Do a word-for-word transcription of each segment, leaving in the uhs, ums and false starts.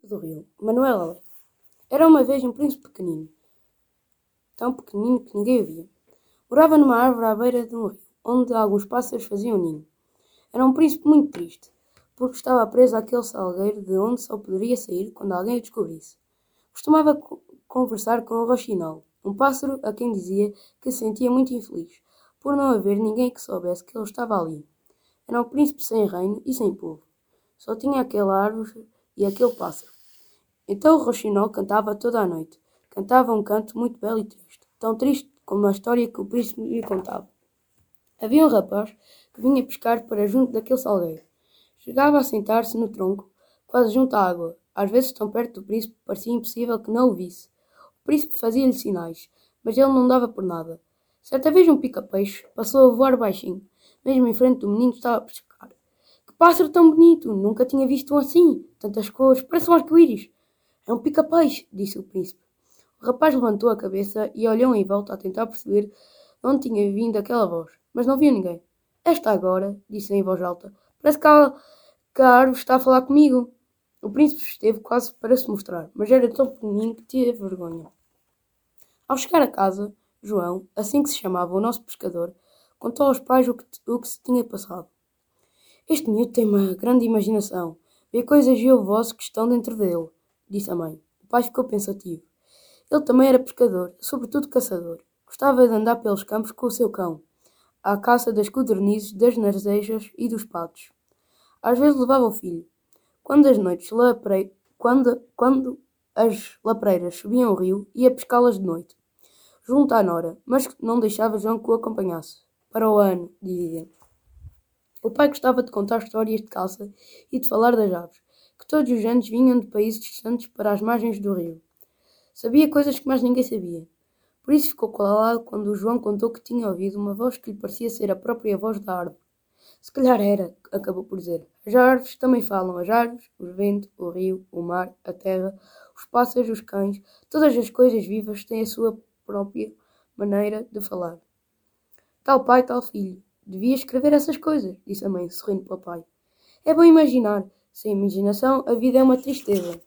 do Rio, Manuel Alé. Era uma vez um príncipe pequenino, tão pequenino que ninguém o via. Morava numa árvore à beira de um rio, onde alguns pássaros faziam ninho. Era um príncipe muito triste, porque estava preso àquele salgueiro de onde só poderia sair quando alguém o descobrisse. Costumava co- conversar com o roxinol, um pássaro a quem dizia que se sentia muito infeliz, por não haver ninguém que soubesse que ele estava ali. Era um príncipe sem reino e sem povo. Só tinha aquela árvore e aquele pássaro. Então o roxinol cantava toda a noite. Cantava um canto muito belo e triste, tão triste como a história que o príncipe lhe contava. Havia um rapaz que vinha pescar para junto daquele salgueiro. Chegava a sentar-se no tronco, quase junto à água. Às vezes tão perto do príncipe parecia impossível que não o visse. O príncipe fazia-lhe sinais, mas ele não dava por nada. Certa vez um pica-peixe passou a voar baixinho, mesmo em frente do menino que estava a pescar. Que pássaro tão bonito! Nunca tinha visto um assim. Tantas cores, parece um arco-íris. É um pica-peixe, disse o príncipe. O rapaz levantou a cabeça e olhou em volta a tentar perceber de onde tinha vindo aquela voz, mas não viu ninguém. Esta agora, disse em voz alta, parece que a, que a árvore está a falar comigo. O príncipe esteve quase para se mostrar, mas era tão pequenino que teve vergonha. Ao chegar a casa, João, assim que se chamava o nosso pescador, contou aos pais o que, o que se tinha passado. Este miúdo tem uma grande imaginação. Vê coisas e ouve vozes que estão dentro dele, disse a mãe. O pai ficou pensativo. Ele também era pescador, sobretudo caçador. Gostava de andar pelos campos com o seu cão, à caça das codornizes, das narcejas e dos patos. Às vezes levava o filho. Quando as noites lapre... quando, quando as lapreiras subiam o rio, ia pescá-las de noite, junto à nora, mas não deixava João que o acompanhasse. Para o ano, dizia. O pai gostava de contar histórias de caça e de falar das aves, que todos os anos vinham de países distantes para as margens do rio. Sabia coisas que mais ninguém sabia. Por isso ficou calado quando o João contou que tinha ouvido uma voz que lhe parecia ser a própria voz da árvore. Se calhar era, acabou por dizer. As árvores também falam. As árvores, o vento, o rio, o mar, a terra, os pássaros, os cães, todas as coisas vivas têm a sua própria maneira de falar. Tal pai, tal filho. Devia escrever essas coisas, disse a mãe, sorrindo para o pai. É bom imaginar. Sem imaginação, a vida é uma tristeza.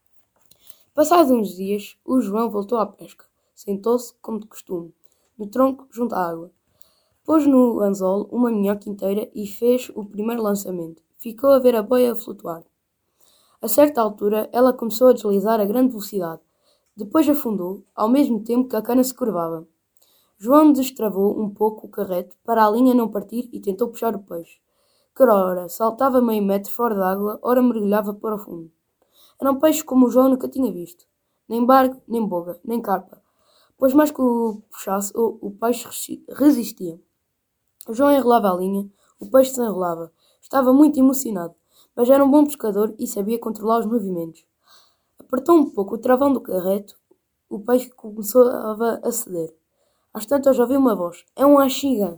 Passados uns dias, o João voltou à pesca. Sentou-se, como de costume, no tronco junto à água. Pôs no anzol uma minhoca inteira e fez o primeiro lançamento. Ficou a ver a boia flutuar. A certa altura, ela começou a deslizar a grande velocidade. Depois afundou, ao mesmo tempo que a cana se curvava. João destravou um pouco o carrete para a linha não partir e tentou puxar o peixe, que ora saltava meio metro fora d'água, ora mergulhava para o fundo. Era um peixe como o João nunca tinha visto. Nem barco, nem boga, nem carpa. Pois mais que o puxasse, o, o peixe resistia. O João enrolava a linha, o peixe se enrolava. Estava muito emocionado, mas era um bom pescador e sabia controlar os movimentos. Apertou um pouco o travão do carrete, o peixe começou a ceder. Às tantas ouviu uma voz. É um axiga.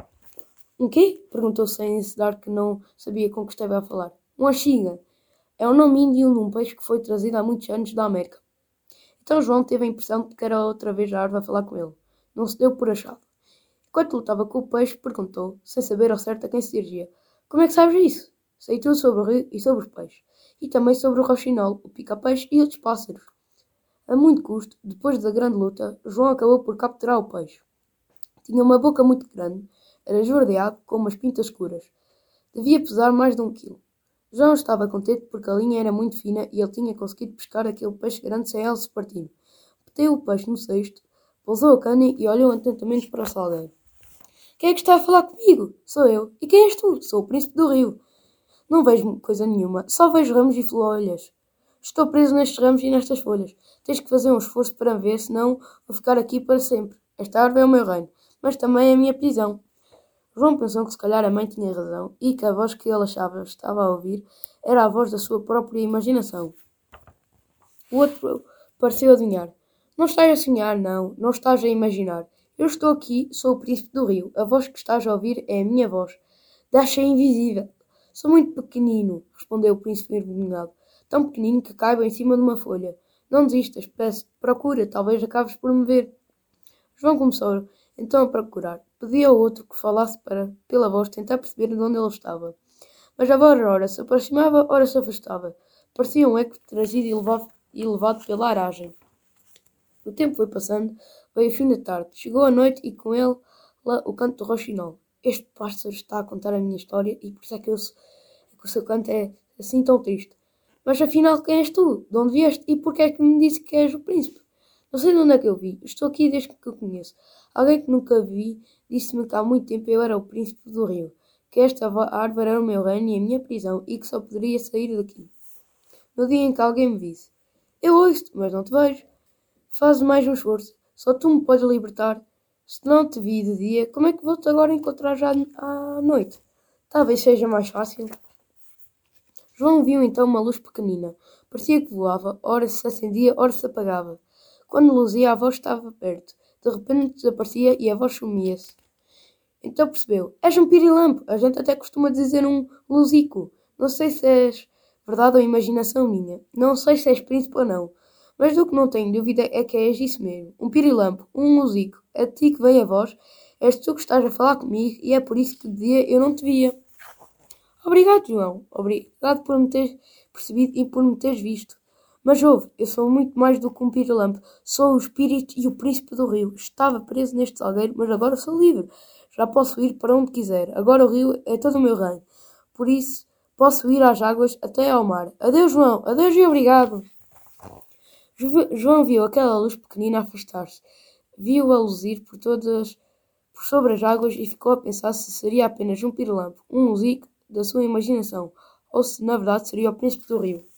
Um quê? Perguntou sem se dar que não sabia com que estava a falar. Um axiga. É o nome índio de um peixe que foi trazido há muitos anos da América. Então João teve a impressão de que era outra vez a árvore a falar com ele. Não se deu por achado. Enquanto lutava com o peixe, perguntou, sem saber ao certo a quem se dirigia. Como é que sabes isso? Sei tudo sobre o rio e sobre os peixes. E também sobre o roxinol, o pica-peixe e outros pássaros. A muito custo, depois da grande luta, João acabou por capturar o peixe. Tinha uma boca muito grande, era esverdeado com umas pintas escuras. Devia pesar mais de um quilo. João estava contente porque a linha era muito fina e ele tinha conseguido pescar aquele peixe grande sem ela se partir. Meteu o peixe no cesto, pousou a cana e olhou atentamente para o salgueiro. Quem é que está a falar comigo? Sou eu. E quem és tu? Sou o príncipe do rio. Não vejo coisa nenhuma, só vejo ramos e folhas. Estou preso nestes ramos e nestas folhas. Tens que fazer um esforço para me ver, senão vou ficar aqui para sempre. Esta árvore é o meu reino, mas também é a minha prisão. João pensou que se calhar a mãe tinha razão e que a voz que ele achava estava a ouvir era a voz da sua própria imaginação. O outro pareceu adivinhar. Não estás a sonhar, não. Não estás a imaginar. Eu estou aqui, sou o príncipe do rio. A voz que estás a ouvir é a minha voz. Deixa invisível. Sou muito pequenino, respondeu o príncipe envergonhado. Tão pequenino que caiba em cima de uma folha. Não desistas, peço, procura, talvez acabes por me ver. João começou então a procurar. Pedia ao outro que falasse para, pela voz, tentar perceber de onde ele estava. Mas a voz ora se aproximava, ora se afastava. parecia um eco trazido e levado, e levado pela aragem. O tempo foi passando, veio o fim da tarde, chegou a noite e com ele lá, o canto do roxinol. Este pássaro está a contar a minha história e por isso é que, eu, é que o seu canto é assim tão triste. Mas afinal, quem és tu? De onde vieste? E porquê é que me disse que és o príncipe? Não sei de onde é que eu vi. Estou aqui desde que o conheço. Alguém que nunca vi disse-me que há muito tempo eu era o príncipe do rio, que esta árvore era o meu reino e a minha prisão e que só poderia sair daqui no dia em que alguém me visse. Eu ouço-te, mas não te vejo. Faz mais um esforço. Só tu me podes libertar. Se não te vi de dia, como é que vou-te agora encontrar já à noite? Talvez seja mais fácil. João viu então uma luz pequenina. Parecia que voava, ora se acendia, ora se apagava. Quando luzia, a voz estava perto. De repente desaparecia e a voz sumia-se. Então percebeu. És um pirilampo. A gente até costuma dizer um luzico. Não sei se és verdade ou imaginação minha. Não sei se és príncipe ou não. Mas do que não tenho dúvida é que és isso mesmo. Um pirilampo, um luzico. É de ti que vem a voz. És tu que estás a falar comigo e é por isso que de dia eu não te via. Obrigado, João. Obrigado por me teres percebido e por me teres visto. Mas ouve, eu sou muito mais do que um pirilampo. Sou o espírito e o príncipe do rio. Estava preso neste salgueiro, mas agora sou livre. Já posso ir para onde quiser. Agora o rio é todo o meu reino. Por isso, posso ir às águas até ao mar. Adeus, João. Adeus e obrigado. João viu aquela luz pequenina afastar-se. Viu-a luzir por todas, por sobre as águas e ficou a pensar se seria apenas um pirilampo, um luzico da sua imaginação, ou se na verdade seria o príncipe do rio.